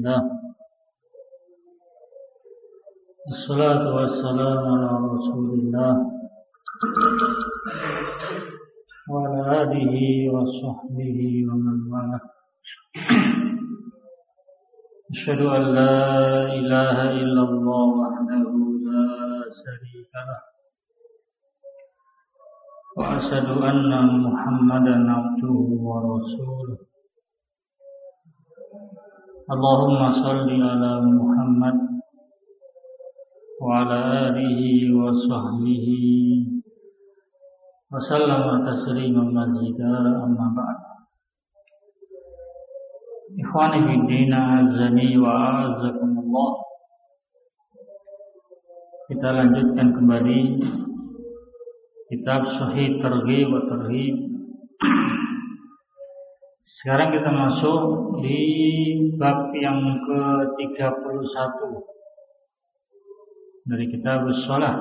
Alhamdulillah. Wassalatu wassalamu ala Rasulillah wa ala alihi wa sahbihi wa man wala. Asyhadu an la ilaha illallah wahdahu la syarika lah. Wa asyhadu anna Muhammadan abduhu wa rasuluh. Allahumma salli ala Muhammad wa ala alihi wa sahbihi wa sallama tasliman mazida, amma ba'd. Ikhwani fiddina azani wa a'azzakumullah. Kita lanjutkan kembali kitab Sahih Targhib wa Tarhib. Sekarang kita masuk di bab yang ke-31 dari kitab Shalah.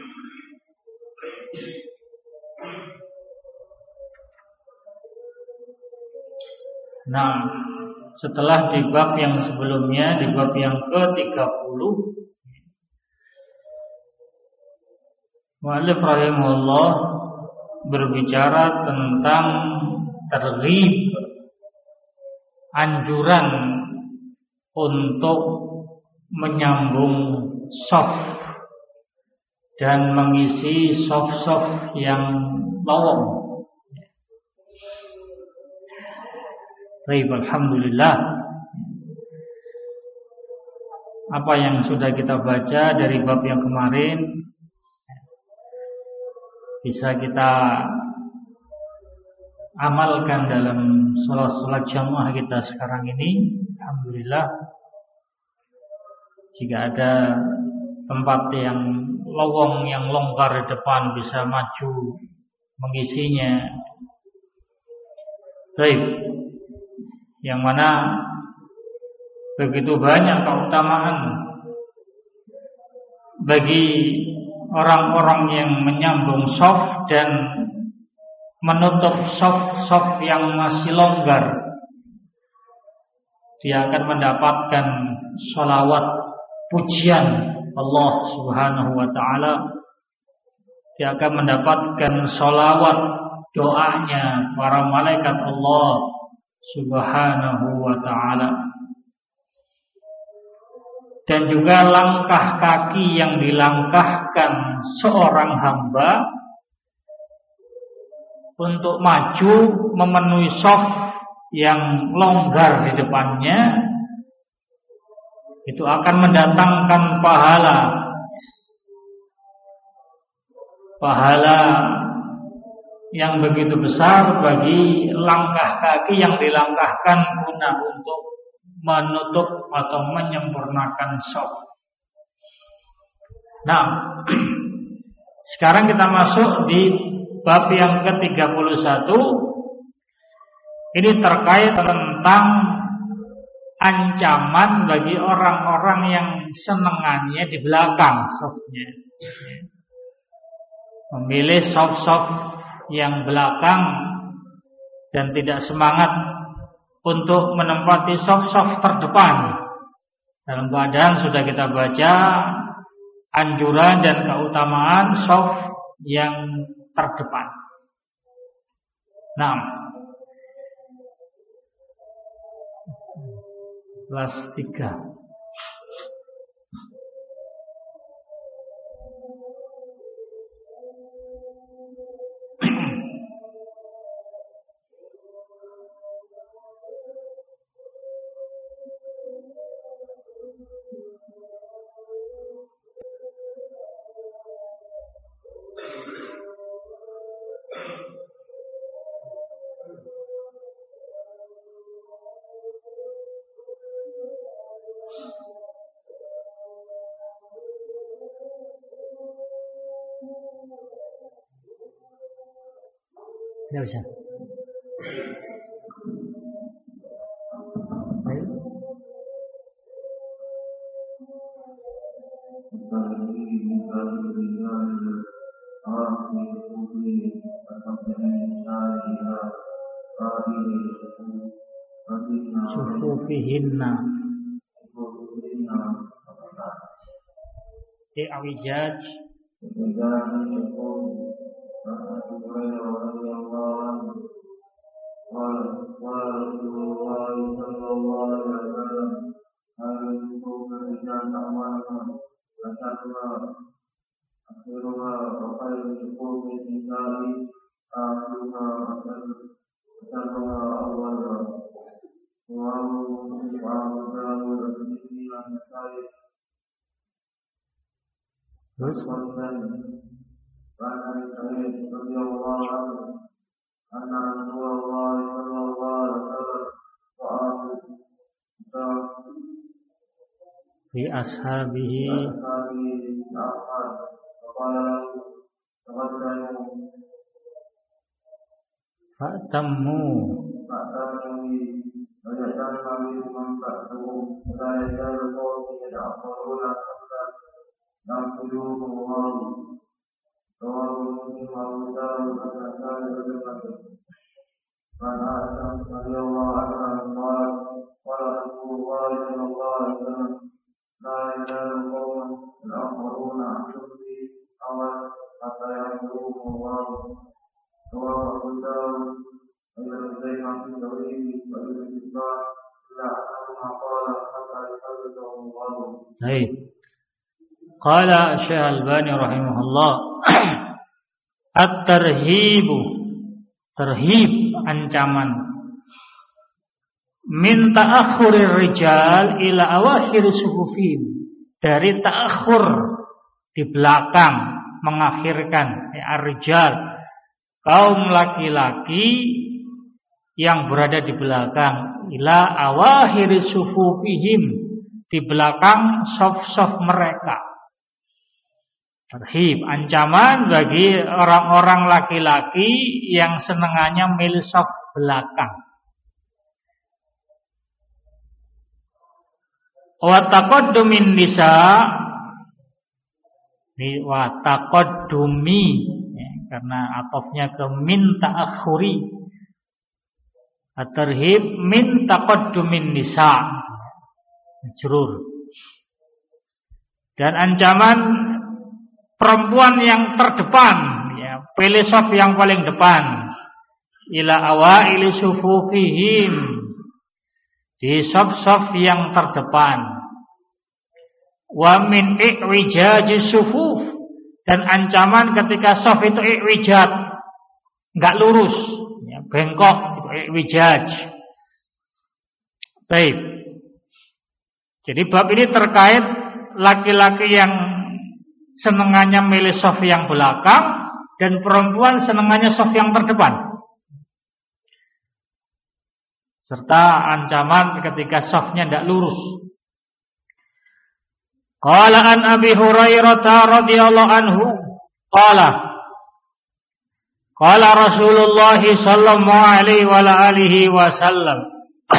Nah, setelah di bab yang sebelumnya, di bab yang ke-30, Mu'allif rahimahullah berbicara tentang targhib, anjuran untuk menyambung shaf dan mengisi shaf-shaf yang lowong. Baik, alhamdulillah. Apa yang sudah kita baca dari bab yang kemarin bisa kita amalkan dalam sholat-sholat jamaah kita sekarang ini. Alhamdulillah. Jika ada tempat yang lowong, yang longgar di depan, bisa maju mengisinya. Baik. Yang mana begitu banyak keutamaan bagi orang-orang yang menyambung shaf dan menutup shaf-shaf yang masih longgar. Dia akan mendapatkan sholawat pujian Allah Subhanahu wa ta'ala. Dia akan mendapatkan sholawat doanya para malaikat Allah Subhanahu wa ta'ala. Dan juga langkah kaki yang dilangkahkan seorang hamba untuk maju memenuhi shaf yang longgar di depannya, itu akan mendatangkan pahala yang begitu besar bagi langkah kaki yang dilangkahkan guna untuk menutup atau menyempurnakan shaf. Nah, sekarang kita masuk di bab yang ke-31. Ini terkait tentang ancaman bagi orang-orang yang senengannya di belakang shafnya, memilih shaf-shaf yang belakang dan tidak semangat untuk menempati shaf-shaf terdepan. Dalam keadaan sudah kita baca anjuran dan keutamaan shaf yang terdepan. Nah, kelas 3. Tidak bisa. Sufufihinna i'wijaj. Terus fi ashabihi fa'tammu Baik. Qala Syekh Albani rahimahullah, at-tarhibu, terhib, ancaman, min ta'akhurir rijal ila awakhir sufufin, dari ta'akhur, di belakang, mengakhirkan, ar-rijal, kaum laki-laki yang berada di belakang, ila awakhir sufufihim, di belakang saf-saf mereka. Terhib, ancaman bagi orang-orang laki-laki yang senengannya milih saf belakang. Wa taqaddumin nisa, wa taqaddumi, ya, karena atofnya ke min ta'akhuri. At-tarhib min taqaddumin nisa, majrur. Dan ancaman perempuan yang terdepan, ya, pilih saf yang paling depan, ila awaili sufufihim, di saf-saf yang terdepan. Wa min i'wijaji sufuf, dan ancaman ketika saf itu i'wijat, enggak lurus, ya, bengkok, itu i'wijaj. Baik. Jadi bab ini terkait laki-laki yang senengannya milih saf yang belakang dan perempuan senengannya saf yang terdepan. Serta ancaman ketika safnya tidak lurus. Qala an Abi Hurairah radhiyallahu anhu qala Rasulullah sallallahu alaihi wa alihi wasallam,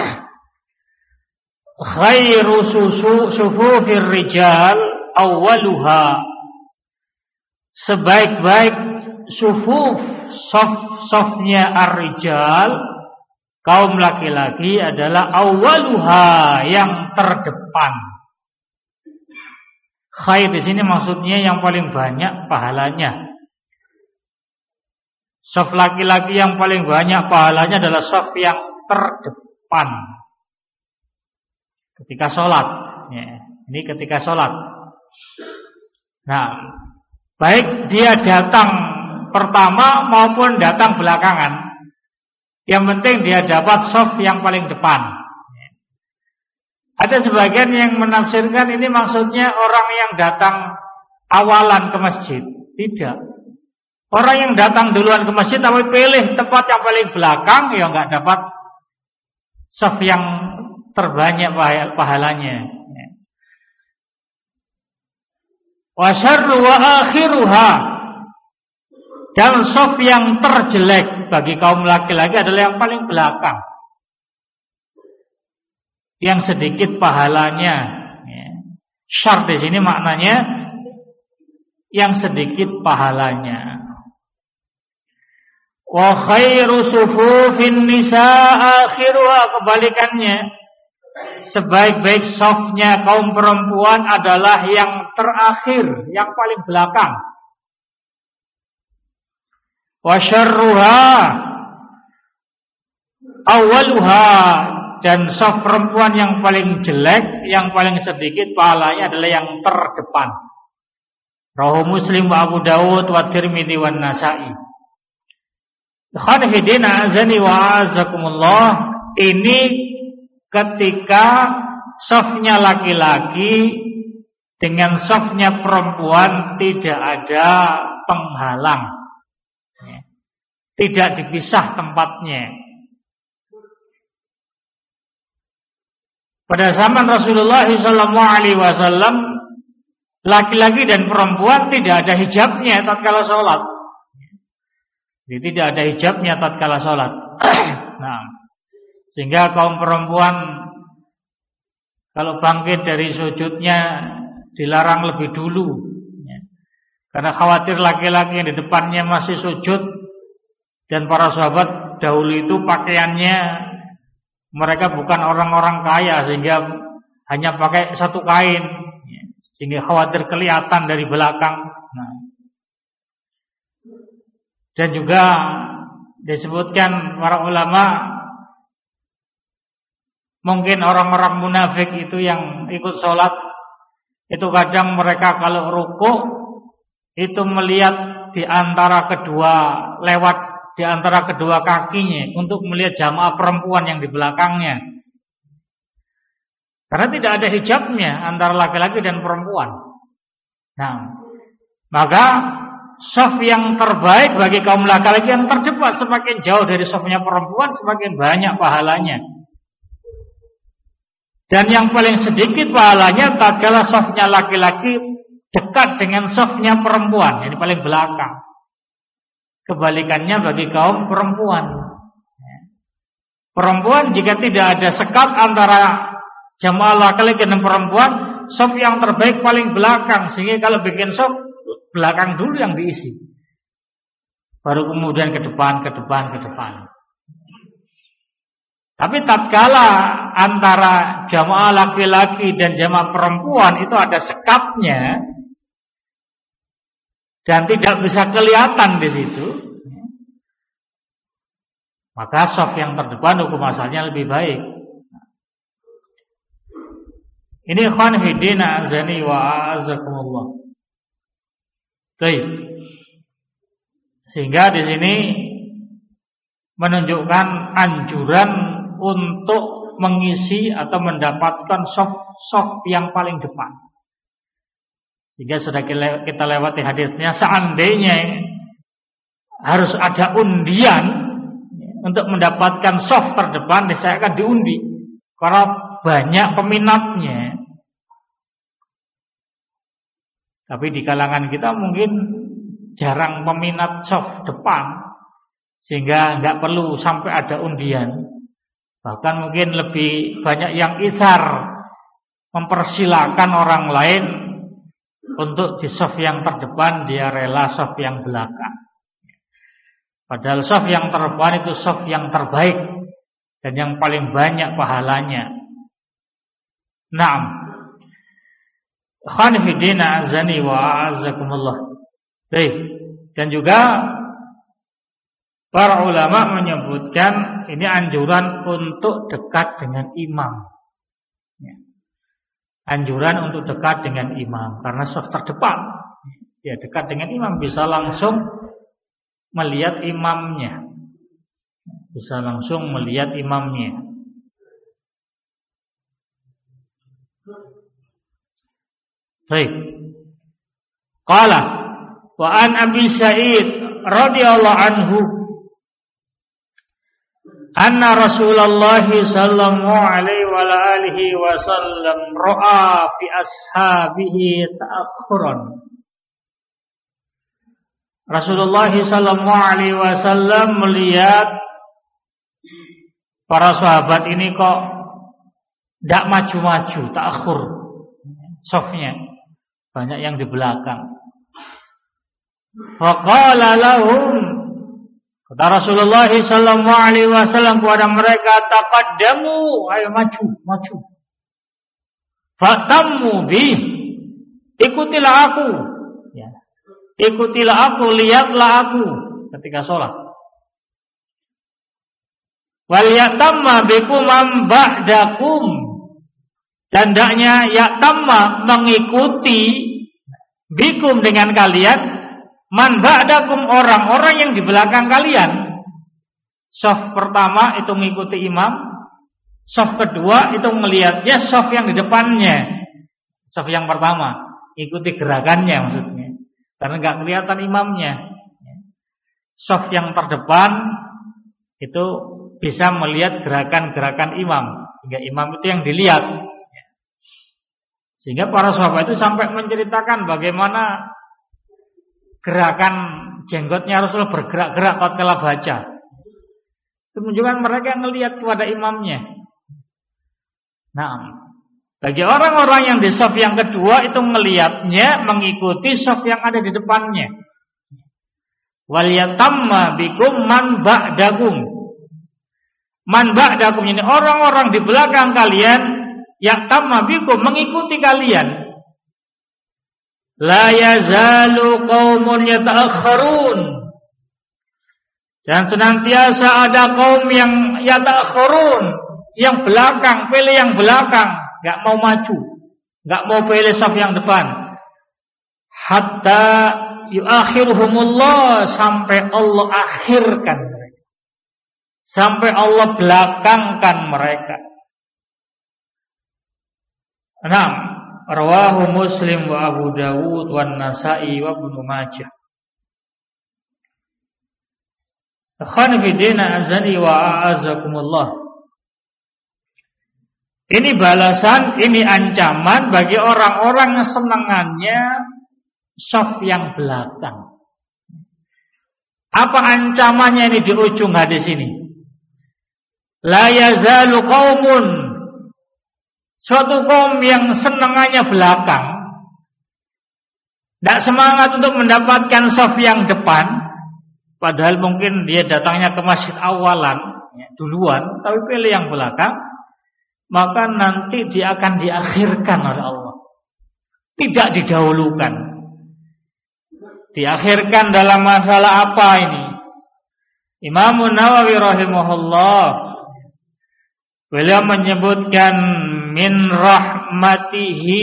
khairu sufufir rijal awwaluha, sebaik-baik sufuf, saf-safnya ar-rijal, kaum laki-laki adalah awwaluha, yang terdepan. Khair di sini maksudnya yang paling banyak pahalanya. Saf laki-laki yang paling banyak pahalanya adalah saf yang terdepan ketika sholat, ya, ini ketika sholat. Nah, baik dia datang pertama maupun datang belakangan, yang penting dia dapat saf yang paling depan. Ada sebagian yang menafsirkan ini maksudnya orang yang datang awalan ke masjid. Tidak. Orang yang datang duluan ke masjid tapi pilih tempat yang paling belakang, ya enggak dapat saf yang terbanyak pahalanya. Wa syarru wa akhiruha, dan saf yang terjelek bagi kaum laki-laki adalah yang paling belakang, yang sedikit pahalanya. Syar di sini maknanya yang sedikit pahalanya. Wa khairu sufufin nisa akhiruha, kebalikannya, sebaik-baik safnya kaum perempuan adalah yang terakhir, yang paling belakang. Wa syarruha awwaluha, dan saf perempuan yang paling jelek, yang paling sedikit pahalanya adalah yang terdepan. Rawahu Muslim wa Abu Dawud wa Tirmidzi wa Nasa'i. Khonifidina azani wa azakumullah. Ini ketika safnya laki-laki dengan safnya perempuan tidak ada penghalang, tidak dipisah tempatnya. Pada zaman Rasulullah SAW, laki-laki dan perempuan tidak ada hijabnya tatkala sholat. Jadi tidak ada hijabnya tatkala sholat. Nah, sehingga kaum perempuan kalau bangkit dari sujudnya dilarang lebih dulu, karena khawatir laki-laki yang di depannya masih sujud. Dan para sahabat dahulu itu pakaiannya, mereka bukan orang-orang kaya sehingga hanya pakai satu kain, sehingga khawatir kelihatan dari belakang. Nah, dan juga disebutkan para ulama, mungkin orang-orang munafik itu yang ikut sholat, itu kadang mereka kalau rukuk itu melihat di antara kedua kakinya untuk melihat jamaah perempuan yang di belakangnya. Karena tidak ada hijabnya antara laki-laki dan perempuan. Nah, maka shaf yang terbaik bagi kaum laki-laki yang terdepan, semakin jauh dari shafnya perempuan semakin banyak pahalanya. Dan yang paling sedikit pahalanya tatkala shafnya laki-laki dekat dengan shafnya perempuan, ini paling belakang. Kebalikannya bagi kaum perempuan. Perempuan jika tidak ada sekat antara jamaah laki-laki dan perempuan, shaf yang terbaik paling belakang, sehingga kalau bikin shaf belakang dulu yang diisi, baru kemudian ke depan. Tapi tatkala antara jamaah laki-laki dan jamaah perempuan itu ada sekatnya dan tidak bisa kelihatan di situ, maka shaf yang terdepan hukum asalnya lebih baik. Ini ikhwan fillah azani wa azakumullah. Baik. Sehingga di sini menunjukkan anjuran untuk mengisi atau mendapatkan shaf yang paling depan. Sehingga sudah kita lewati hadisnya, seandainya harus ada undian untuk mendapatkan shaf terdepan, saya akan diundi karena banyak peminatnya. Tapi di kalangan kita mungkin jarang peminat shaf depan, sehingga nggak perlu sampai ada undian. Bahkan mungkin lebih banyak yang itsar, mempersilakan orang lain untuk di shaf yang terdepan, dia rela shaf yang belakang. Padahal shaf yang terdepan itu shaf yang terbaik dan yang paling banyak pahalanya. Naam. Khanifidina azani wa azakumullah. Baik. Dan juga para ulama menyebutkan ini anjuran untuk dekat dengan imam. Anjuran untuk dekat dengan imam karena shaf terdepan. Ya, dekat dengan imam bisa langsung melihat imamnya. Bisa langsung melihat imamnya. Baik. Qala wa an Abi Sa'id radhiyallahu anhu anna Rasulullah sallallahu alaihi wa alihi wasallam ra'a fi ashabihi ta'akhuran. Rasulullah sallallahu alaihi wasallam melihat para sahabat ini kok tidak maju-maju, ta'akhur shafnya. Banyak yang di belakang. Faqala lahum, Kata Rasulullah sallallahu alaihi wasallam kepada mereka, taqaddamu, ayo maju. Fatammu bi, ikutilah aku. Ya. Ikutilah aku, lihatlah aku ketika sholat. Wal yatamma bikum man ba'dakum, dan hendaknya yatamma mengikuti bikum dengan kalian man ba'dakum, orang-orang yang di belakang kalian. Shaf pertama itu mengikuti imam, shaf kedua itu melihatnya shaf yang di depannya. Shaf yang pertama ikuti gerakannya maksudnya, karena enggak kelihatan imamnya. Shaf yang terdepan itu bisa melihat gerakan-gerakan imam, sehingga imam itu yang dilihat. Sehingga para sahabat itu sampai menceritakan bagaimana gerakan jenggotnya Rasulullah bergerak-gerak tatkala baca. Itu menunjukkan mereka melihat kepada imamnya. Nah, bagi orang-orang yang di shaf yang kedua itu melihatnya mengikuti shaf yang ada di depannya. Wal yatamma bikum man ba'dakum. Man ba'dakum ini orang-orang di belakang kalian, yatamma bikum mengikuti kalian. La yazalu qaumun yata'akhirun, dan senantiasa ada kaum yang yata'akhirun, yang belakang, pilih yang belakang, enggak mau maju, enggak mau pilih saf yang depan. Hatta yuakhiruhumullah, sampai Allah akhirkan mereka, sampai Allah belakangkan mereka. 6. Rawahu Muslim wa Abu Dawud wa Nasa'i wa Ibnu Majah. Khanifidina azani wa a'azakumullah. Ini balasan, ini ancaman bagi orang-orang yang senangannya shaf yang belakang. Apa ancamannya ini di ujung hadis ini? La yazalu qaumun, suatu kaum yang senangannya belakang, tidak semangat untuk mendapatkan shaf yang depan, padahal mungkin dia datangnya ke masjid awalan, duluan, tapi pilih yang belakang, maka nanti dia akan diakhirkan oleh Allah, tidak didahulukan. Diakhirkan dalam masalah apa ini? Imam Nawawi rahimahullah, beliau menyebutkan min rahmatihi,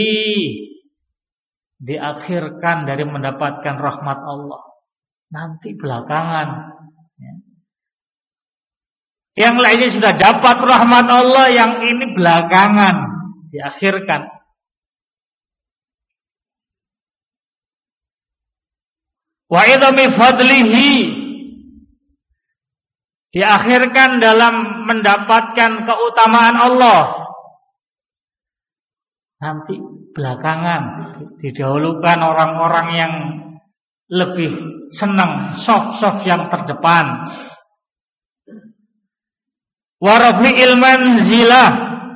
diakhirkan dari mendapatkan rahmat Allah, nanti belakangan. Yang lainnya sudah dapat rahmat Allah, yang ini belakangan diakhirkan. Wa idami fadlihi, diakhirkan dalam mendapatkan keutamaan Allah, nanti belakangan, didahulukan orang-orang yang lebih senang shaf-shaf yang terdepan. Wa rafi'il manzilah,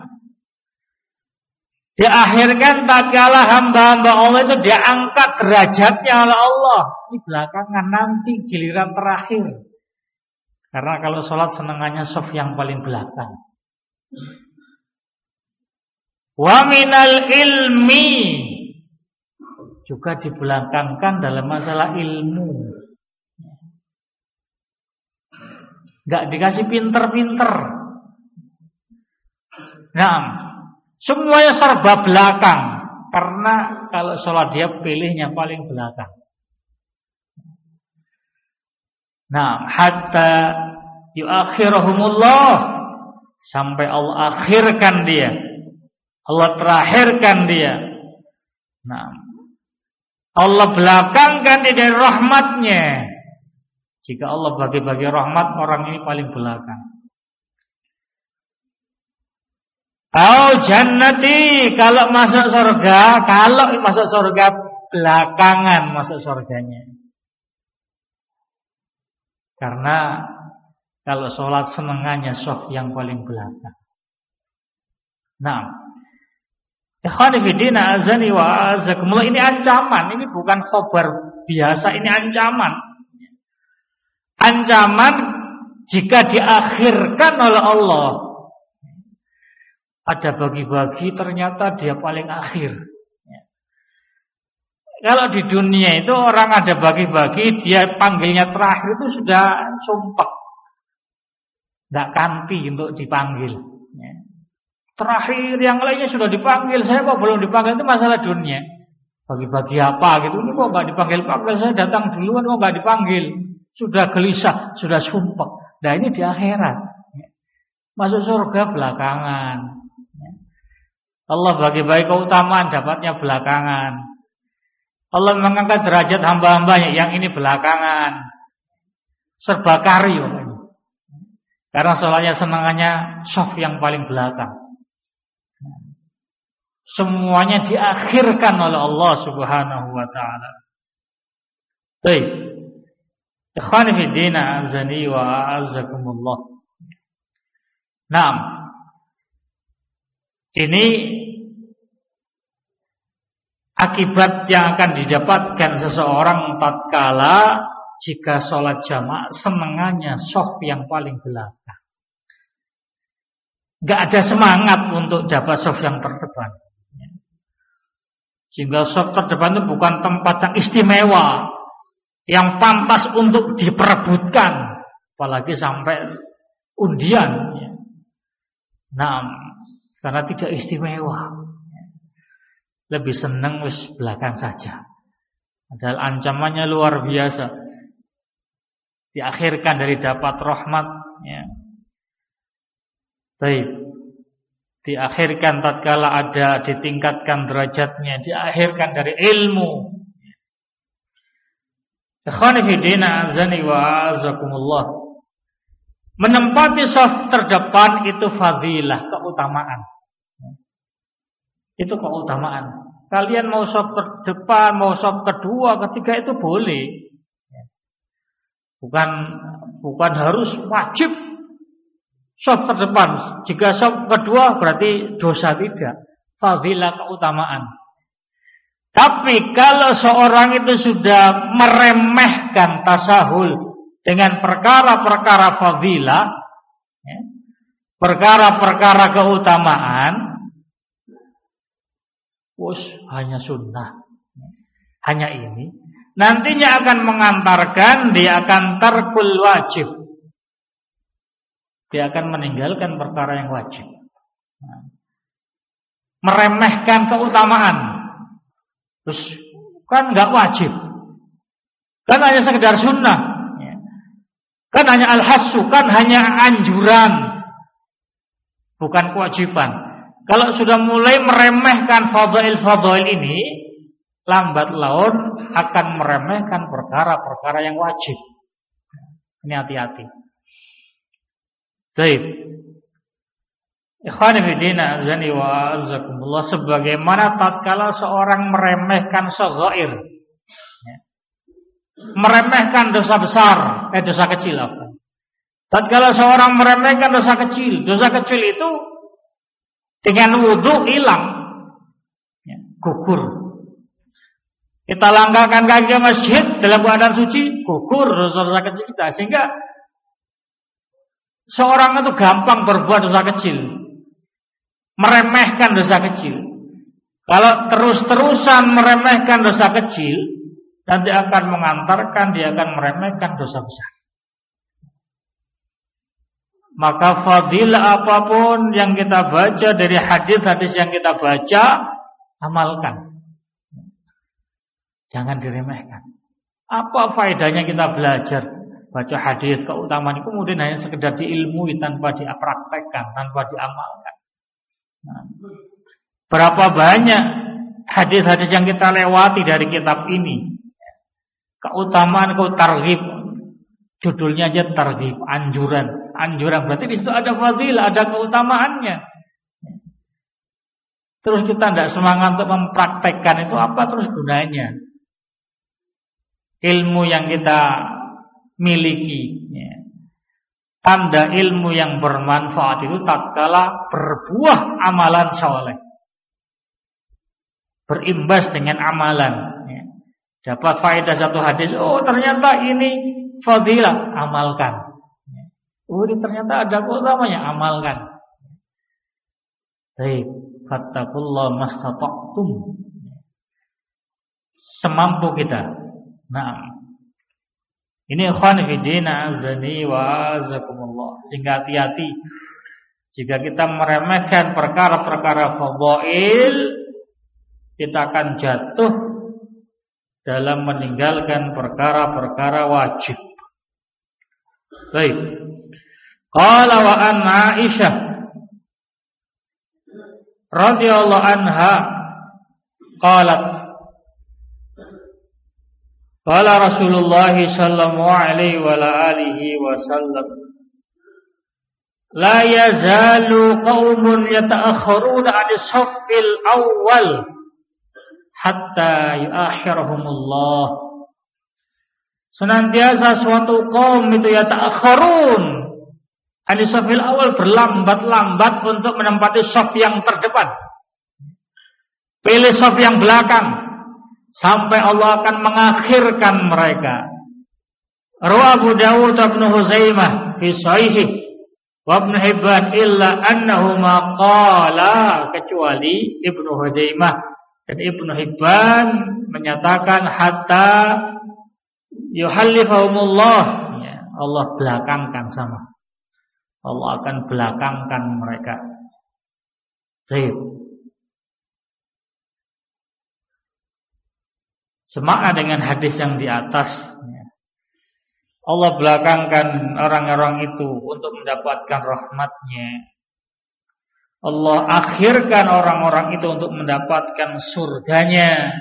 diakhirkan tatkala hamba-hamba Allah itu diangkat derajatnya oleh Allah. Ini belakangan, nanti giliran terakhir. Karena kalau sholat senangannya shaf yang paling belakang. Wa minal ilmi, juga dibelakangkan dalam masalah ilmu. Enggak dikasih pinter-pinter. Nah, semuanya serba belakang, karena kalau sholat dia pilihnya paling belakang. Nah, hatta yuakhirahumullah, sampai Allah akhirkan dia, Allah terakhirkan dia. Nah, Allah belakangkan dia dari rahmatnya. Jika Allah bagi-bagi rahmat, orang ini paling belakang. Au jannati, kalau masuk surga, belakangan masuk surganya. Karena kalau sholat senengannya shaf yang paling belakang. Nah, ikhwan fillah azani wa azakumullah, ini ancaman, ini bukan khabar biasa, ini ancaman. ancaman jika diakhirkan oleh Allah. Ada bagi-bagi ternyata dia paling akhir. Kalau di dunia itu orang ada bagi-bagi, dia panggilnya terakhir itu sudah sumpek, nggak kanti untuk dipanggil. Terakhir yang lainnya sudah dipanggil, saya kok belum dipanggil, itu masalah dunia. Bagi-bagi apa gitu, ini kok nggak dipanggil-panggil, saya datang duluan kok nggak dipanggil, sudah gelisah, sudah sumpek. Nah ini di akhirat, masuk surga belakangan. Allah bagi-bagi keutamaan dapatnya belakangan. Allah mengangkat derajat hamba-hambanya yang ini belakangan. Serba kari. Karena soalnya senangannya soft yang paling belakang. Semuanya diakhirkan oleh Allah Subhanahu wa taala. Baik. Ikhwani fi din, azani wa azzakumullah. Naam. Ini akibat yang akan didapatkan seseorang tatkala jika sholat jamaah senengannya soft yang paling belakang. Gak ada semangat untuk dapat soft yang terdepan. Sehingga soft terdepan itu bukan tempat yang istimewa, yang pantas untuk diperebutkan, apalagi sampai undian. Nah, karena tidak istimewa, lebih senang wis belakang saja. Padahal ancamannya luar biasa. Diakhirkan dari dapat rahmat, ya. Baik. Diakhirkan tatkala ada ditingkatkan derajatnya, diakhirkan dari ilmu. Ikhwani fi din, azani wa azakumullah. Menempati shaf terdepan itu fadilah, keutamaan. Itu keutamaan. Kalian mau shaf terdepan, mau shaf kedua, ketiga itu boleh. Bukan harus wajib shaf terdepan. Jika shaf kedua berarti dosa, tidak. Fadilah, keutamaan. Tapi kalau seorang itu sudah meremehkan tasahul dengan perkara-perkara fadilah, perkara-perkara keutamaan, hanya sunnah, hanya ini, nantinya akan mengantarkan dia akan tarkul wajib, dia akan meninggalkan perkara yang wajib, meremehkan keutamaan, terus kan nggak wajib, kan hanya sekedar sunnah. Kan hanya al-hassu, kan hanya anjuran, bukan kewajiban. Kalau sudah mulai meremehkan fadail-fadail ini, lambat laun akan meremehkan perkara-perkara yang wajib. Ini hati-hati. Baik. Ikhwani fi din, azani wa azzakumullah, sebagaimana tatkala seorang meremehkan shaghair, meremehkan dosa besar, dosa kecil apa? Tatkala seorang meremehkan dosa kecil itu dengan wudu hilang, gugur. Kita langkahkan kaki ke masjid dalam keadaan suci, gugur dosa-dosa kecil kita, sehingga seorang itu gampang berbuat dosa kecil, meremehkan dosa kecil. Kalau terus-terusan meremehkan dosa kecil, nanti akan mengantarkan dia akan meremehkan dosa besar. Maka fadilah apapun yang kita baca dari hadis-hadis yang kita baca, amalkan. Jangan diremehkan. Apa faedahnya kita belajar baca hadis keutamaan, kemudian hanya sekedar diilmui tanpa dipraktekkan, tanpa diamalkan. Berapa banyak hadis-hadis yang kita lewati dari kitab ini? Keutamaan targhib, judulnya aja targhib, anjuran berarti di situ ada fadilah, ada keutamaannya. Terus kita tidak semangat untuk mempraktekkan, itu apa terus gunanya? Ilmu yang kita miliki, tanda ilmu yang bermanfaat itu tatkala berbuah amalan saleh, berimbas dengan amalan. Dapat faedah satu hadis, ternyata ini fadilah, amalkan. Ini ternyata ada utamanya, amalkan. Baik, fattaqullaha mastata'tum. Semampu kita. Nah, ini ikhwan fillah azani wa azakumullah. Sehingga hati-hati jika kita meremehkan perkara-perkara fadhail, kita akan jatuh dalam meninggalkan perkara-perkara wajib. Baik. Qala wa an Aisyah radhiyallahu anha qalat qala Rasulullah sallallahu alaihi wa alihi wasallam la yazalu qaumun yata'akhkharuna 'ani shaffil awwal hatta yu'akhirahumullah. Senantiasa suatu kaum itu yata'akhkharun 'ani shaffil awal, berlambat-lambat untuk menempati shaf yang terdepan. Pilih shaf yang belakang sampai Allah akan mengakhirkan mereka. Rawi Abu Dawud Ibnu Huzaimah fi Sahih wa Ibnu Hibban illa annahuma qala, kecuali Ibnu Huzaimah dan Ibnu Hibban menyatakan hatta yuhallifahumullah, ya, Allah belakangkan sama. Allah akan belakangkan mereka. Baik. Semakna dengan hadis yang di atas, Allah belakangkan orang-orang itu untuk mendapatkan rahmatnya. Allah akhirkan orang-orang itu untuk mendapatkan surganya.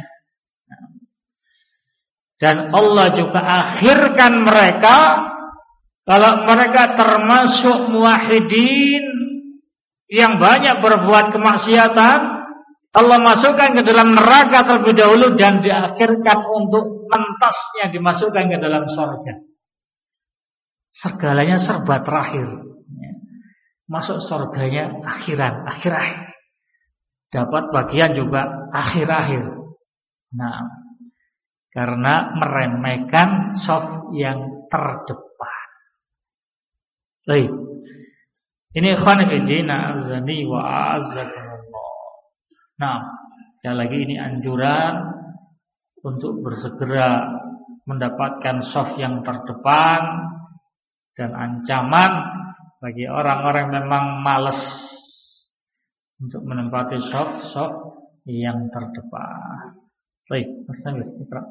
Dan Allah juga akhirkan mereka kalau mereka termasuk muwahhidin yang banyak berbuat kemaksiatan, Allah masukkan ke dalam neraka terlebih dahulu dan diakhirkan untuk mentasnya dimasukkan ke dalam surga. Segalanya serba terakhir. Masuk surganya akhiran, akhir-akhir. Dapat bagian juga akhir-akhir. Nah, karena meremehkan shaf yang terdepan. Baik. Ini ikhwan fillah azani wa azakumullah. Nah, sekali lagi ini anjuran untuk bersegera mendapatkan shaf yang terdepan, dan ancaman bagi orang-orang yang memang malas untuk menempati shaf yang terdepan. Baik, Bismillah. Iqra.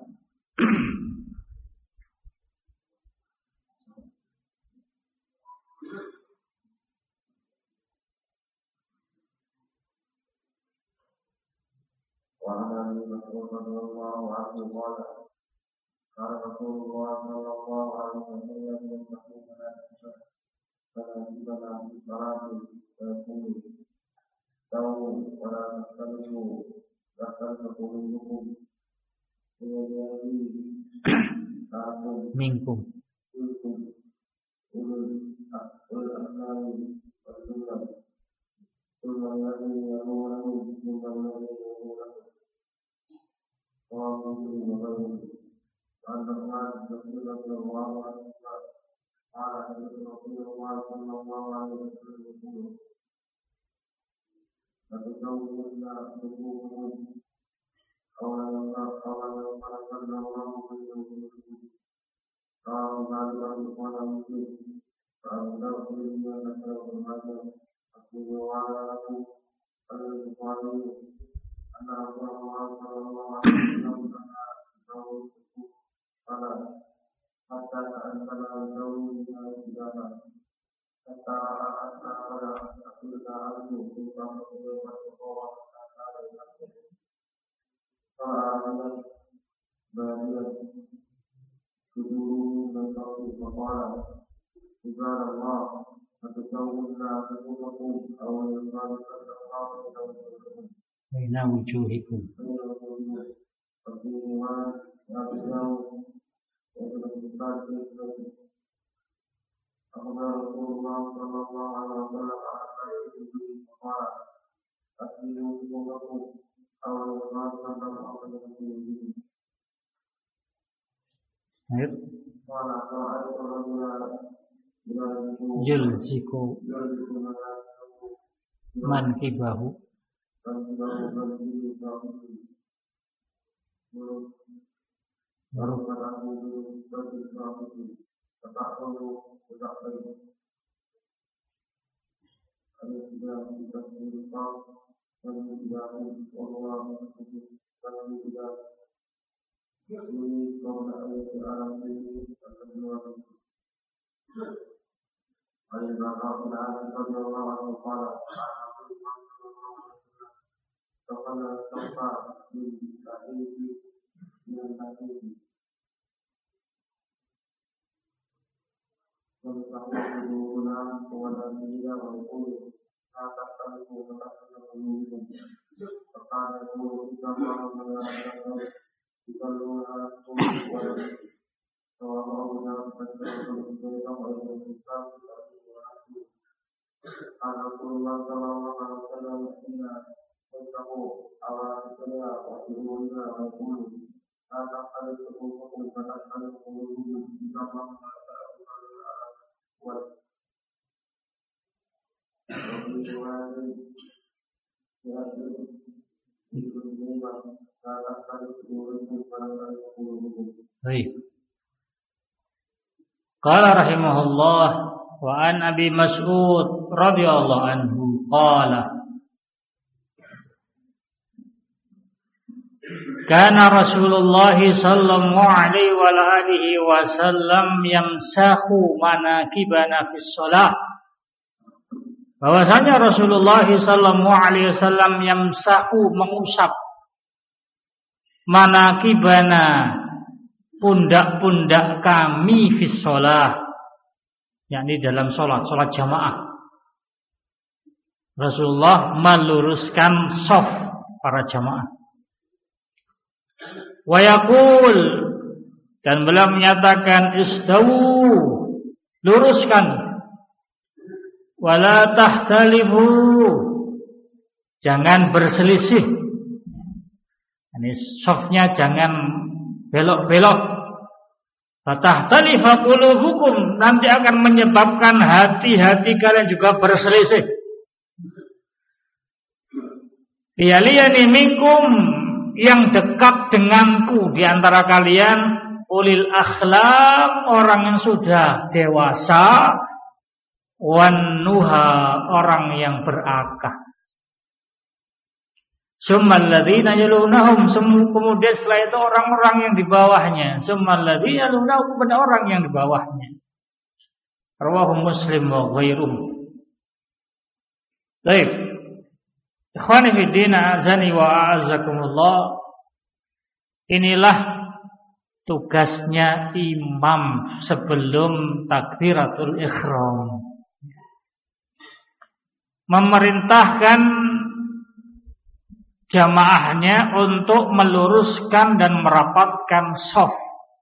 قال رسول الله صلى الله عليه وسلم يستحق الملائكة فنجدنا في الصلاة فيقول استووا ولا تختلفوا لاختلف قلوبكم minkum أولي الأحلام والسنة ثم الذي يلونه ثم الذي يلونه رواه مسلم وغيره. عن الرحمن بن رضي الله عنه قال حديث رسول الله صلى الله عليه وسلم يقول فتزوجن نفوسهم قولا خلقنا الله من يومكم قال مالك قال مسلم فأبلغ به أنك وماذا أقول وعلى البخاري أن رسول الله صلى الله عليه وسلم قال حتى تأذن الزوج من الإجابة حتى ولا أقول عنه في بعض الصور فأعلم بادية كدور من صوت فقال عباد الله فتزوجنا أنفسكم أو يقال صلى الله عليه وسلم بين وجوهكم. وفي رواية أبي داود وابن حبان أخبر رسول الله صلى الله عليه وسلم عن سيده فقال أسلموا وجوهكم أو يقال صلى الله عليه وسلم قال yulziku mankibahu Baik. Qala rahimahullah wa an Abi Mas'ud radhiyallahu anhu qala kana Rasulullah sallallahu alaihi wa alihi wasallam yamsahu manakibana fis shalah. Bahwasanya Rasulullah sallallahu alaihi wasallam yamsahu mengusap manakibana pundak-pundak kami fis shalah, yakni dalam salat jamaah. Rasulullah meluruskan shaf para jamaah. Wa yaqul, dan beliau menyatakan istawu, luruskan. Wala tahtalifu, jangan berselisih. Ini shafnya jangan belok-belok. Fatahtalifa qulubukum, nanti akan menyebabkan hati-hati kalian juga berselisih. Liyaliyani minkum, yang dekat denganku di antara kalian, ulil akhlam, orang yang sudah dewasa, wan nuha, orang yang berakal. Summal ladzina yalunahum, kemudian setelah itu orang-orang yang di bawahnya. Summal ladzina yalunahum, kepada orang yang di bawahnya. Rawahu Muslim wa ghairuhu. Baik. Ikhwani fi din, azani wa a'azzakumullah. Inilah tugasnya imam sebelum takbiratul ihram. Memerintahkan jamaahnya untuk meluruskan dan merapatkan shaf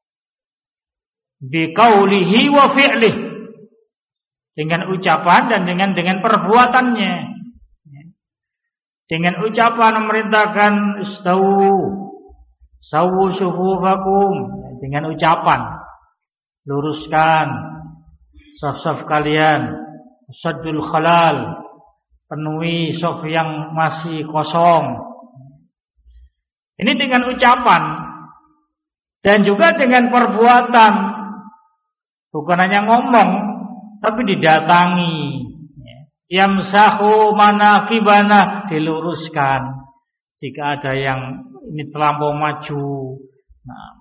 biqaulihi wa fi'lihi, dengan ucapan dan dengan perbuatannya. Dengan ucapan memerintahkan istawu sawu sufufakum, dengan ucapan luruskan shaf-shaf kalian, saddul khalal, penuhi shaf yang masih kosong. Ini dengan ucapan dan juga dengan perbuatan, bukan hanya ngomong tapi didatangi. Yamsahu manakibana, diluruskan jika ada yang ini terlampau maju. Nah,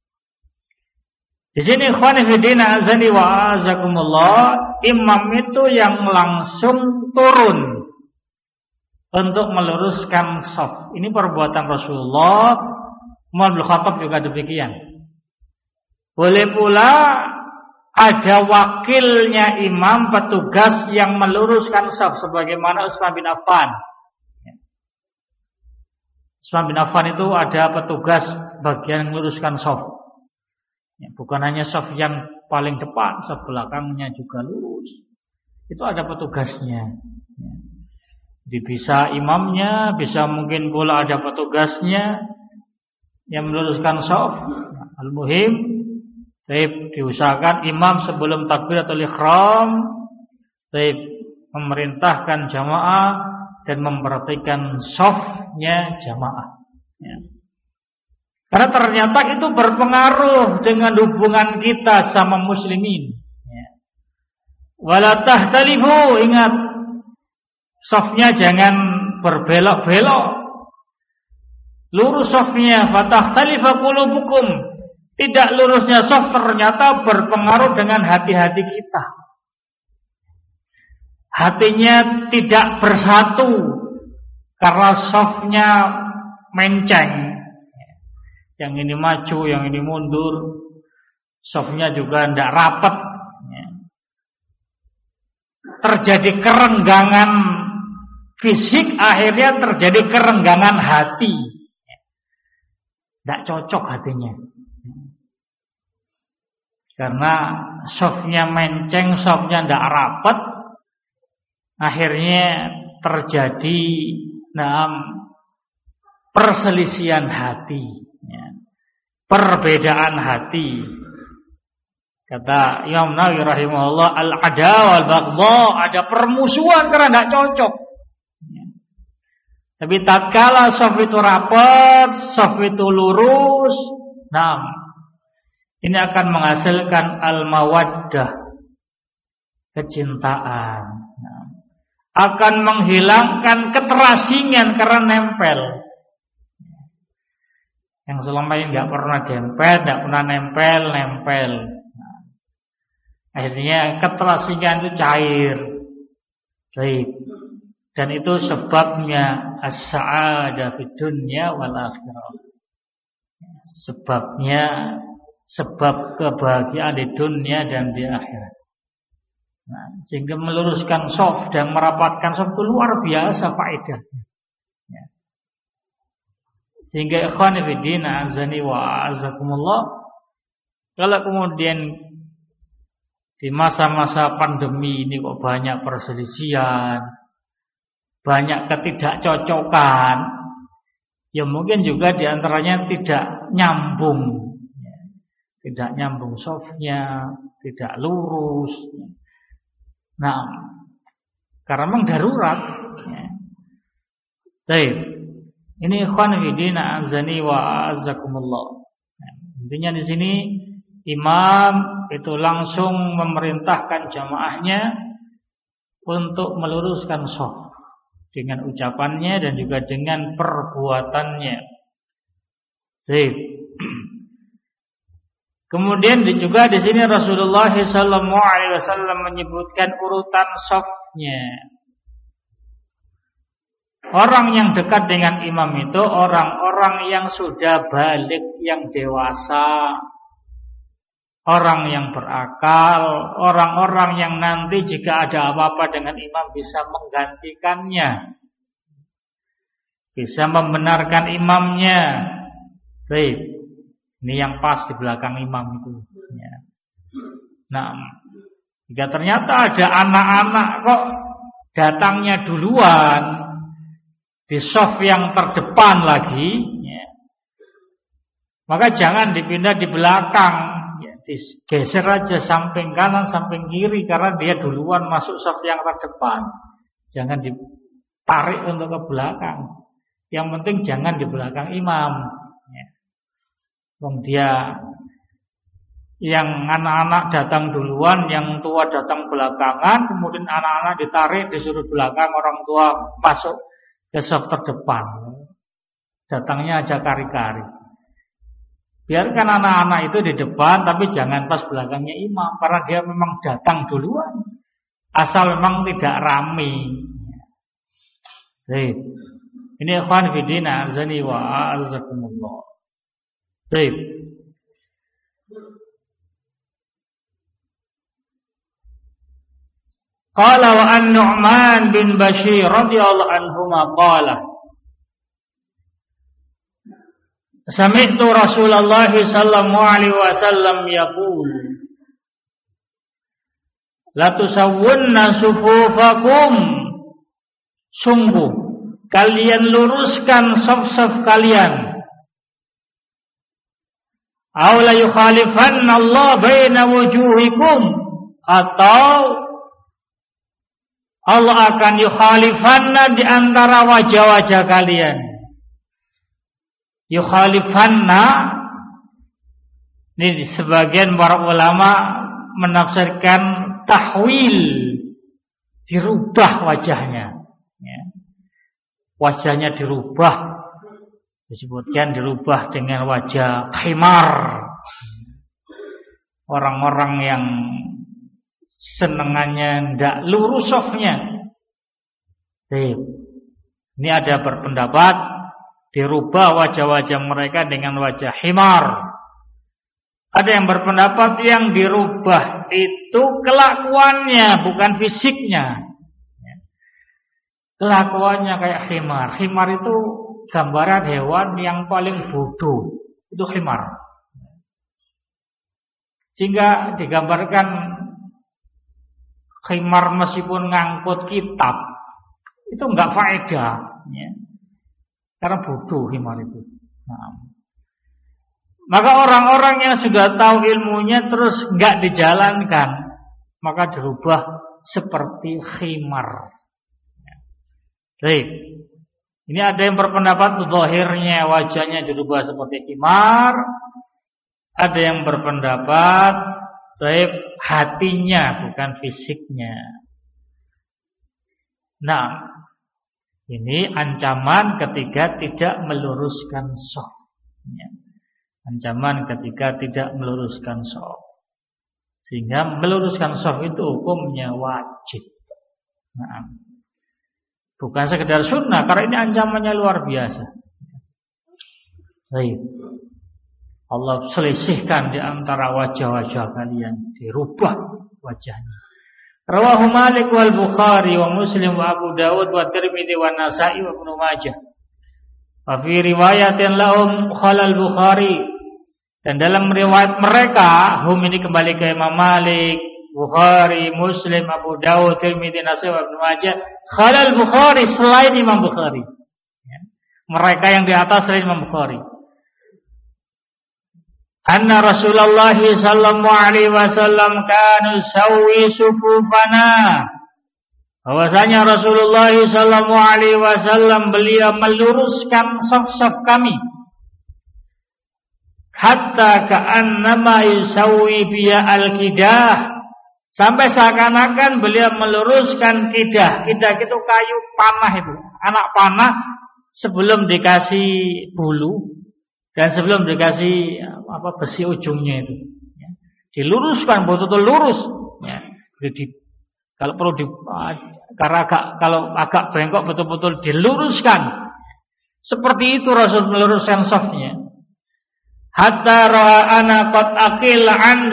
di sini ikhwani fillah azani wa azakumullah, imam itu yang langsung turun untuk meluruskan shaf. Ini perbuatan Rasulullah. Umar bin Khattab juga demikian. Boleh pula ada wakilnya imam, petugas yang meluruskan shaf, sebagaimana Utsman bin Affan. Utsman bin Affan itu ada petugas bagian meluruskan shaf. Bukan hanya shaf yang paling depan, shaf belakangnya juga lurus. Itu ada petugasnya. Jadi bisa imamnya, bisa mungkin pula ada petugasnya yang meluruskan shaf. Al-muhim, Baik, diusahakan imam sebelum takbiratul ihram memerintahkan jamaah dan memperhatikan shafnya jamaah. Ya. Karena ternyata itu berpengaruh dengan hubungan kita sama muslimin. Ya. Wala tahtalifu, ingat, shafnya jangan berbelok-belok. Lurus shafnya, fatahtalifah qulubukum. Tidak lurusnya shaf ternyata berpengaruh dengan hati-hati kita. Hatinya tidak bersatu karena shafnya menceng. Yang ini maju, yang ini mundur. Shafnya juga tidak rapat. Terjadi kerenggangan fisik, akhirnya terjadi kerenggangan hati. Tidak cocok hatinya. Karena shafnya menceng, shafnya tidak rapat, akhirnya terjadi perselisihan hati, perbedaan hati. Kata Imam Nawawi rahimahullah, al-adawa wal-baghdha, ada permusuhan karena tidak cocok. Tapi tatkala shaf itu rapat, shaf itu lurus, ini akan menghasilkan al-mawaddah, kecintaan. Akan menghilangkan keterasingan karena nempel. Yang selama ini tidak pernah dempel, tidak pernah nempel. Akhirnya keterasingan itu cair. Baik. Dan itu sebabnya as-sa'adah fid dunya wal akhirah. Sebab kebahagiaan di dunia dan di akhirat. Sehingga meluruskan shaf dan merapatkan shaf itu luar biasa faedahnya. Sehingga ikhwan fillah azani wa azakumullah, kalau kemudian di masa-masa pandemi ini kok banyak perselisihan, banyak ketidakcocokan, ya mungkin juga diantaranya tidak nyambung. Tidak nyambung shafnya, tidak lurus. Karena memang darurat. Baik. Ini ikhwan fillah azani wa azakumullah. Intinya di sini imam itu langsung memerintahkan jamaahnya untuk meluruskan shaf dengan ucapannya dan juga dengan perbuatannya. Baik. Kemudian juga di sini Rasulullah SAW menyebutkan urutan shafnya. Orang yang dekat dengan imam itu orang-orang yang sudah balik, yang dewasa, orang yang berakal, orang-orang yang nanti jika ada apa-apa dengan imam bisa menggantikannya, bisa membenarkan imamnya. Baik. Ini yang pas di belakang imam itu. Jika ternyata ada anak-anak kok datangnya duluan di shaf yang terdepan lagi, maka jangan dipindah di belakang, digeser aja samping kanan, samping kiri, karena dia duluan masuk shaf yang terdepan. Jangan ditarik untuk ke belakang. Yang penting jangan di belakang imam. Dia yang anak-anak datang duluan, yang tua datang belakangan, kemudian anak-anak ditarik disuruh belakang, orang tua masuk ke shaf terdepan. Datangnya aja kari-kari. Biarkan anak-anak itu di depan, tapi jangan pas belakangnya imam, karena dia memang datang duluan. Asal memang tidak rame. Ini ikhwan fillah azani wa azakumullah. Baik. Qala wa an-Nu'man bin Bashir radhiyallahu anhuma qala Sami'tu Rasulullah sallallahu alaihi wasallam yaqul La tusawwunna sufufakum, sungguh kalian luruskan shaf-shaf kalian. Aw la yukhalifanna Allah baina wujuhikum, atau Allah akan yukhalifanna di antara wajah-wajah kalian. Yukhalifanna ini sebagian para ulama menafsirkan tahwil, dirubah wajahnya, ya. Wajahnya dirubah, disebutkan dirubah dengan wajah khimar. Orang-orang yang senengannya ndak lurus softnya. Ini ada berpendapat dirubah wajah-wajah mereka dengan wajah khimar. Ada yang berpendapat yang dirubah itu kelakuannya, bukan fisiknya. Kelakuannya kayak khimar. Khimar itu gambaran hewan yang paling bodoh. Itu khimar. Sehingga digambarkan khimar meskipun ngangkut kitab, itu enggak faedah, ya. Karena bodoh khimar itu. Nah. Maka orang-orang yang sudah tahu ilmunya terus enggak dijalankan, maka dirubah seperti khimar. Baik. Ini ada yang berpendapat zahirnya wajahnya dirubah seperti khimar. Ada yang berpendapat hatinya bukan fisiknya. Nah, ini ancaman ketika tidak meluruskan shaf. Ancaman ketika tidak meluruskan shaf. Sehingga meluruskan shaf itu hukumnya wajib. Nah, bukan sekedar sunnah, karena ini ancamannya luar biasa. Baik. Allah selisihkan di antara wajah-wajah kalian, dirubah wajahnya. Rawahu Malik wal Bukhari wa Muslim wa Abu Dawud wa Tirmidzi wa Nasa'i wa Ibnu Majah. Wa fi riwayatin lahum khalal Bukhari, dan dalam riwayat mereka, hum ini kembali ke Imam Malik, Bukhari, Muslim, Abu Dawud, Tirmidzi, Nasa'i wa Ibnu Majah. Khalal Bukhari selain Imam Bukhari. Mereka yang di atas selain Imam Bukhari. Anna Rasulullah sallallahu alaihi wasallam kana yusawwi sufufana. Bahwasanya Rasulullah sallallahu alaihi wasallam beliau meluruskan saf-saf kami. Hatta ka'annama yusawwi biya al-qidah. Sampai seakan-akan beliau meluruskan qidah. Qidah itu kayu panah itu. Anak panah sebelum dikasih bulu dan sebelum dikasih besi ujungnya itu, ya. Diluruskan betul-betul lurus, ya. Jadi kalau perlu kalau agak bengkok betul-betul diluruskan. Seperti itu Rasul meluruskan safnya. Hatta ra'a anna qad aqilla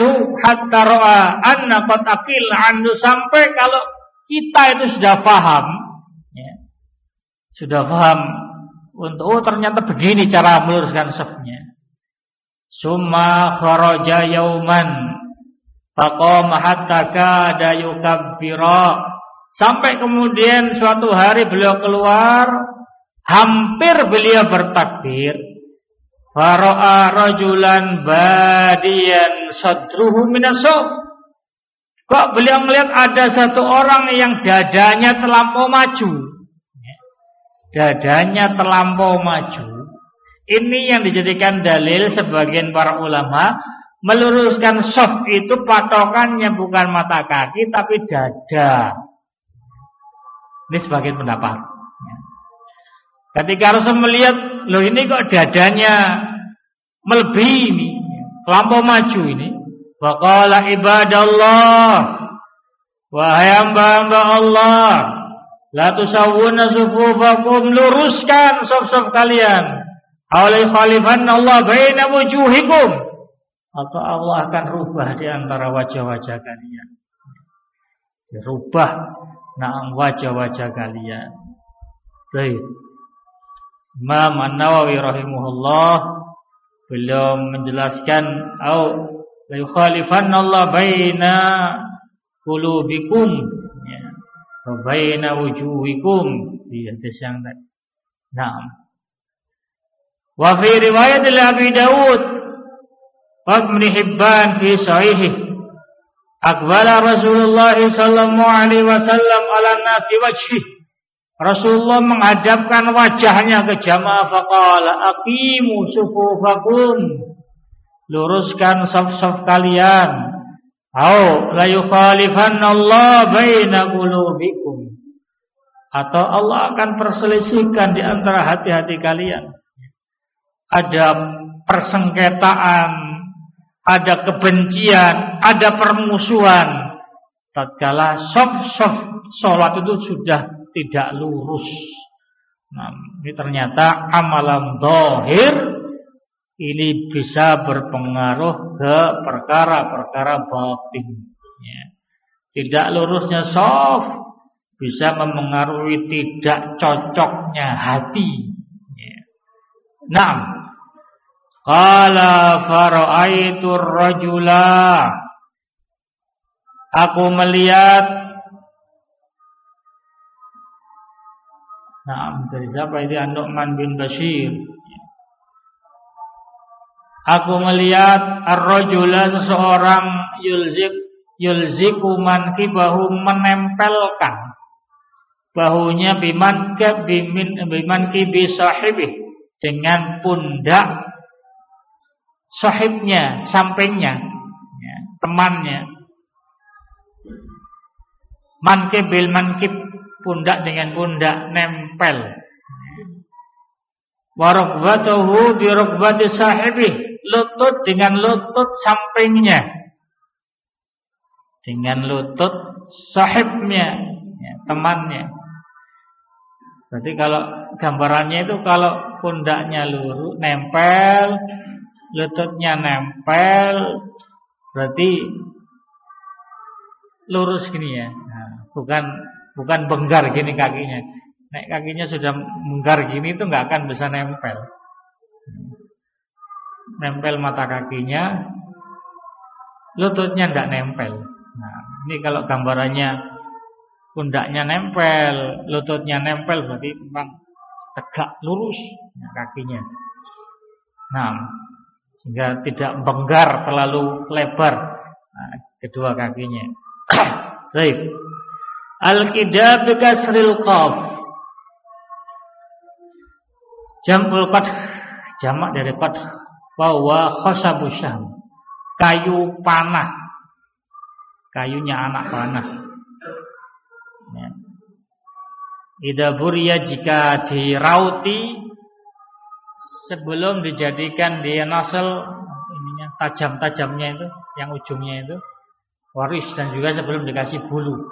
anhu, sampai kalau kita itu sudah paham, ya. Sudah paham untuk ternyata begini cara meluruskan safnya. Summa kharaja yauman faqama hatta kada yukabbira. Sampai kemudian suatu hari beliau keluar, hampir beliau bertakbir. Fara'a rajulan badiyan sadruhu minasaf. Kok beliau melihat ada satu orang yang dadanya terlampau maju. Dadanya terlampau maju. Ini yang dijadikan dalil sebagian para ulama, meluruskan shaf itu patokannya bukan mata kaki tapi dada. Ini sebagian pendapat. Ketika Rasul melihat, loh ini kok dadanya melebihi ini, terlampau maju ini. Wa qala ibadallah, wahai hamba-hamba Allah, la tusawwuna sufufakum, luruskan shaf-shaf kalian. Awalai khalifan Allah baina wujuhikum, atau Allah akan rubah di antara wajah-wajah kalian. Dirubah wajah-wajah kalian. Baik. Imam An-Nawawi rahimahullah beliau menjelaskan la yukhalifan Allah baina qulubikum, ya, wa baina wujuhikum, di hadis yang tadi. Naam. Wa fi riwayat Abi Dawud wa Ibnu Hibban fi sahihih aqbala Rasulullah sallallahu alaihi wasallam ala nas biwajhi. Rasulullah menghadapkan wajahnya ke jamaah faqala aqimu sufufakum, luruskan saf-saf kalian. Au la yukhalifanna Allah baina qulubikum, atau Allah akan perselisihkan di antara hati-hati kalian. Ada persengketaan, ada kebencian, ada permusuhan tatkala saf-saf salat itu sudah tidak lurus. Nah, ini ternyata amalan zahir ini bisa berpengaruh ke perkara-perkara batin. Ya. Tidak lurusnya shaf bisa memengaruhi tidak cocoknya hati. Ya. Naam. Qala fara'aitu rajula. Aku melihat. Naam, dari siapa itu? An-Nu'man bin Bashir. Aku melihat ar-rajula, seseorang yulziku mankibahu, menempelkan bahunya bimankibi sahibih, dengan pundak sahibnya, sampingnya, ya, temannya. Mankibil mankib, pundak dengan pundak, nempel. Wa rukbatuhu bi rukbati sahibih, lutut dengan lutut sampingnya, dengan lutut sahibnya, ya, temannya. Berarti kalau gambarannya itu kalau pundaknya lurus nempel, lututnya nempel, berarti lurus gini ya. Nah, bukan benggar gini kakinya. Nek kakinya sudah menggar gini itu nggak akan bisa nempel. Nempel mata kakinya, lututnya nggak nempel. Nah, ini kalau gambarannya pundaknya nempel, lututnya nempel, berarti memang tegak lurus kakinya. Nah, sehingga tidak benggar terlalu lebar, nah, kedua kakinya. Baik. Al-qidab bi kasril qaf. Jam'ul qadh, jamak dari qadh, bahwa khasabu syam, kayu panah, kayunya anak panah. Ya. Idza buriya, jika dirauti sebelum dijadikan dia nasal ininya, tajam-tajamnya itu, yang ujungnya itu waris, dan juga sebelum dikasih bulu.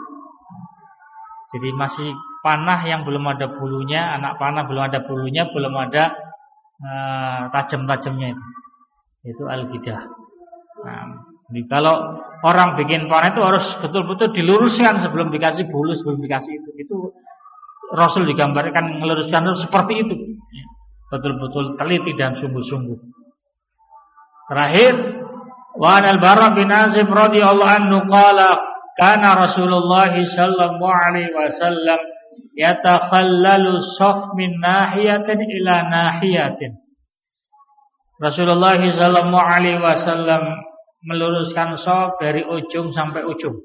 Jadi masih panah yang belum ada bulunya, anak panah belum ada bulunya, belum ada tajam-tajamnya itu. Itu al-qidah. Nah, jadi kalau orang bikin panah itu harus betul-betul diluruskan sebelum dikasih bulu, sebelum dikasih itu. Itu Rasul digambarkan meluruskan itu seperti itu. Betul-betul teliti dan sungguh-sungguh. Terakhir, wa al-Bara bin Azib radhiyallahu anhu qala kana Rasulullah sallallahu alaihi wasallam yatakhallalu shaf min nahiyatin ila nahiyatin. Rasulullah sallallahu alaihi wasallam meluruskan shaf dari ujung sampai ujung.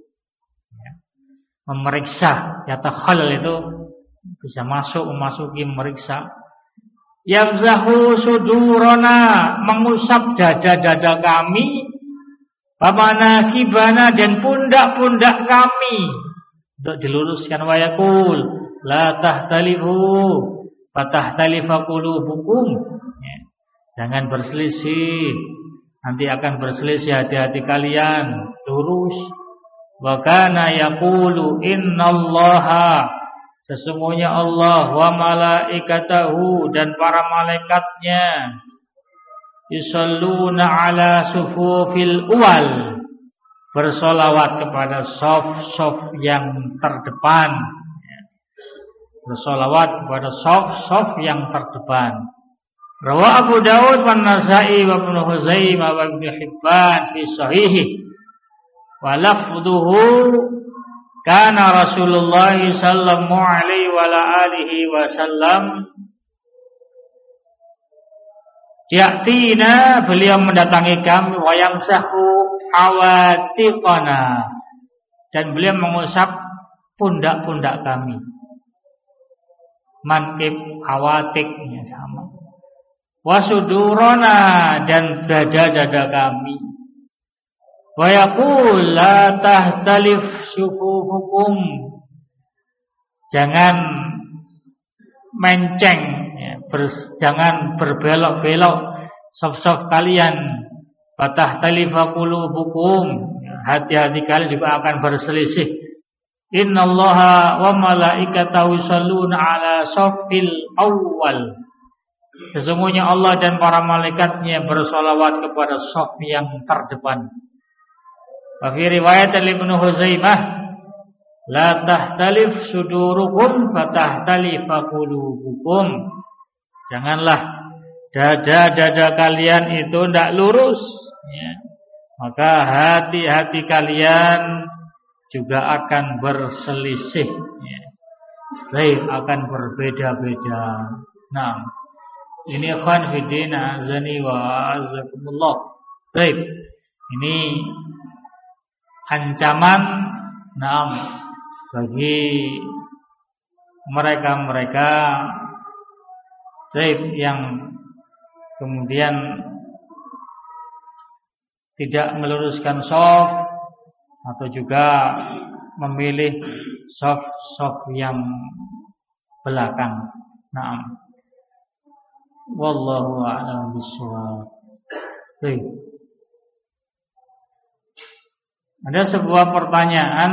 Memeriksa, yatakhallal itu bisa masuk, memasuki, memeriksa. Yamzahu sudurana, mengusap dada-dada kami. Pamana kibana, dan pundak-pundak kami, untuk diluruskan. Wa yaqul la tahtalifu fatahtalifa qulubukum, ya. Jangan berselisih, nanti akan berselisih hati-hati kalian, lurus. Wa kana yaqulu innallaha, sesungguhnya Allah, wa malaikatahu, dan para malaikatnya, yusalluna ala sufufil uwal, bersolawat kepada shaf-shaf yang terdepan, bersolawat kepada shaf-shaf yang terdepan. Rawa Abu Dawud wa Nasa'i wa Ibnu Huzaimah wa Ibnu Hibban fi sahihi, wa lafdhuhu kana Rasulullah sallallahu alaihi wa alihi wasallam Ya'tina, beliau mendatangi kami, wa yamsahu awatiqana, dan beliau mengusap pundak-pundak kami. Mankib, awatiknya sama. Wasudurona, dan dada-dada kami. Wa yaqul la tahtalif sufufukum, jangan menceng, ya, jangan berbelok-belok saf-saf kalian. Fatahtalifa qulubukum, hati-hati kalian juga akan berselisih. Innallaha wa malaikatahu yusholluna ala shaffil awwal, sesungguhnya Allah dan para malaikatnya bersolawat kepada shaf yang terdepan. Wa fi riwayat Ibnu Huzaimah, la tahtalif sudurukum fatahtalifa qulubukum, janganlah dada-dada kalian itu tidak lurus, ya, maka hati-hati kalian juga akan berselisih, ya. Baik, akan berbeda-beda. Nah, ini ikhwan fiddin azani wa azakumullah. Baik, ini ancaman, nah, bagi mereka-mereka yang kemudian tidak meluruskan shaf atau juga memilih shaf yang belakang. Naam. Wallahu a'lam bishawab. Baik. Ada sebuah pertanyaan,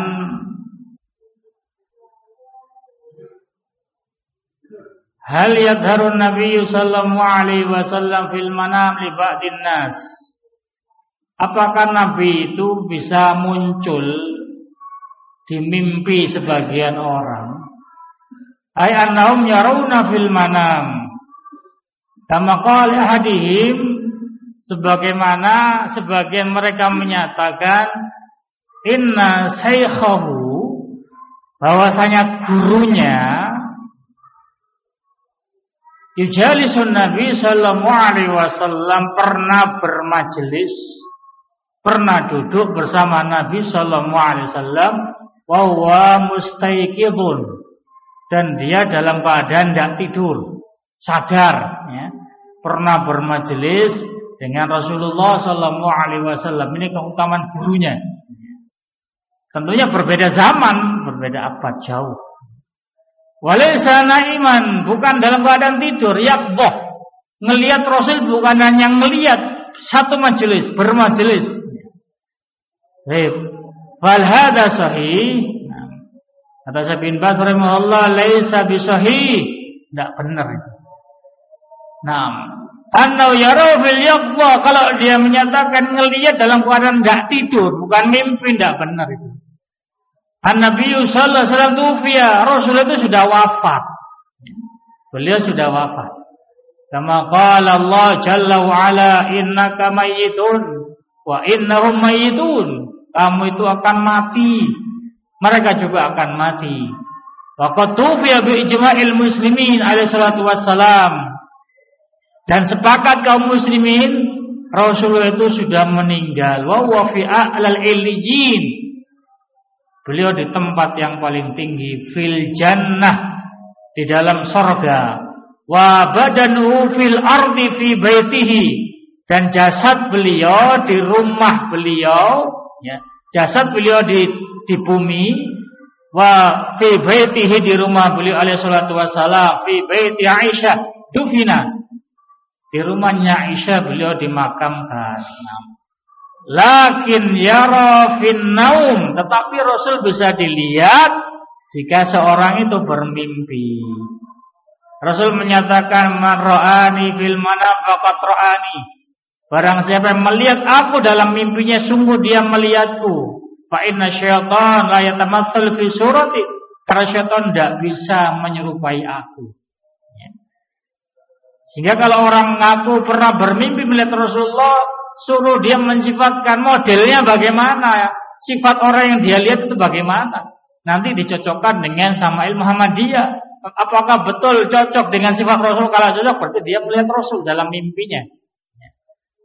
hal yadharun Nabi sallallahu alaihi wasallam fil manam li ba'din nas? Apakah Nabi itu bisa muncul di mimpi sebagian orang? Ay annahum yarawna fil manam, kama qala ahadihim, sebagaimana sebagian mereka menyatakan inna shaykhahu, bahwasanya gurunya yujalisun Nabi sallallahu alaihi wasallam, pernah bermajelis, pernah duduk bersama Nabi sallallahu alaihi wasallam, wa huwa mustaiqidun, dan dia dalam keadaan tidak tidur, sadar, ya. Pernah bermajelis dengan Rasulullah sallallahu alaihi wasallam. Ini keutamaan gurunya. Tentunya berbeda zaman, berbeda abad jauh. Walaysa naiman, bukan dalam keadaan tidur, yaqdhah. Ngelihat Rasul bukan hanya ngelihat satu majelis, bermajelis. Baik. Fal hadza sahih. Kata Syekh bin Baz rahimahullah, laisa bisahih, tidak benar itu. Naam. Annahu yara fil yaqdhah, kalau dia menyatakan ngelihat dalam keadaan tidak tidur, bukan mimpi, tidak benar itu. An-Nabi sallallahu alaihi wasallam tufiya, Rasul itu sudah wafat. Beliau sudah wafat. Kama qala Allah jalla wa ala, innaka mayyitun wa innahum mayyitun. Kamu itu akan mati, mereka juga akan mati. Wa qad tufiya bi ijma'il muslimin alaihi salatu wassalam. Dan sepakat kaum muslimin, Rasulullah itu sudah meninggal. Wa huwa fi a'lal illijin, beliau di tempat yang paling tinggi, fil jannah, di dalam surga. Wa badanuhu fil ardi fi baitihi, dan jasad beliau di rumah beliau, ya, jasad beliau di bumi. Wa fi baitihi, di rumah beliau alaihi salatu wassalam, fi baiti Aisyah dufina, di rumahnya Aisyah beliau dimakamkan. Lakin yara fin naum, tetapi Rasul bisa dilihat jika seorang itu bermimpi. Rasul menyatakan, man ra'ani fil manam faqad ra'ani, barang siapa yang melihat aku dalam mimpinya, sungguh dia melihatku. Fa inna syaitan la yatamatsal fi surati, karena syaitan tidak bisa menyerupai aku. Sehingga kalau orang ngaku pernah bermimpi melihat Rasulullah, suruh dia mensifatkan modelnya bagaimana, sifat orang yang dia lihat itu bagaimana. Nanti dicocokkan dengan Sama'il Muhammadiyah. Apakah betul cocok dengan sifat Rasul? Kalau cocok, berarti dia melihat Rasul dalam mimpinya.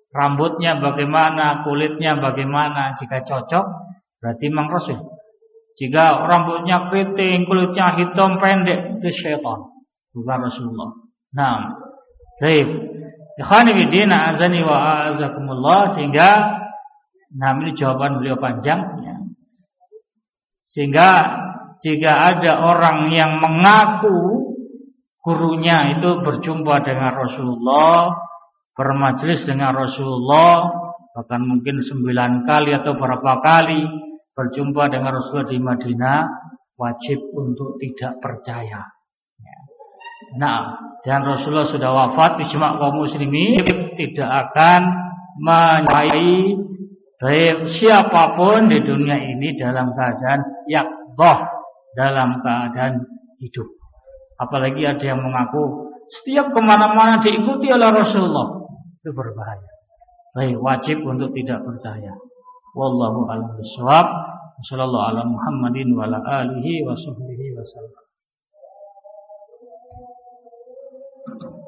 rambutnya bagaimana, kulitnya bagaimana. Jika cocok, berarti memang Rasul. Jika rambutnya keriting, kulitnya hitam pendek, itu syaitan, bukan Rasulullah. Nah, baik. Ikhwani fillah, azani wa azakumullah. Sehingga, nah ini jawaban beliau panjangnya. Sehingga jika ada orang yang mengaku gurunya itu berjumpa dengan Rasulullah, bermajlis dengan Rasulullah, bahkan mungkin 9 kali atau berapa kali berjumpa dengan Rasulullah di Madinah, wajib untuk tidak percaya. Nah, dan Rasulullah sudah wafat, ijma' kaum muslimin tidak akan menyai siapapun di dunia ini dalam keadaan yaqdhah, dalam keadaan hidup. Apalagi ada yang mengaku setiap kemana-mana diikuti oleh Rasulullah, itu berbahaya. Baik, wajib untuk tidak percaya. Wallahu a'lam bishawab. Sallallahu ala Muhammadin wa ala alihi wa sahbihi wasallam.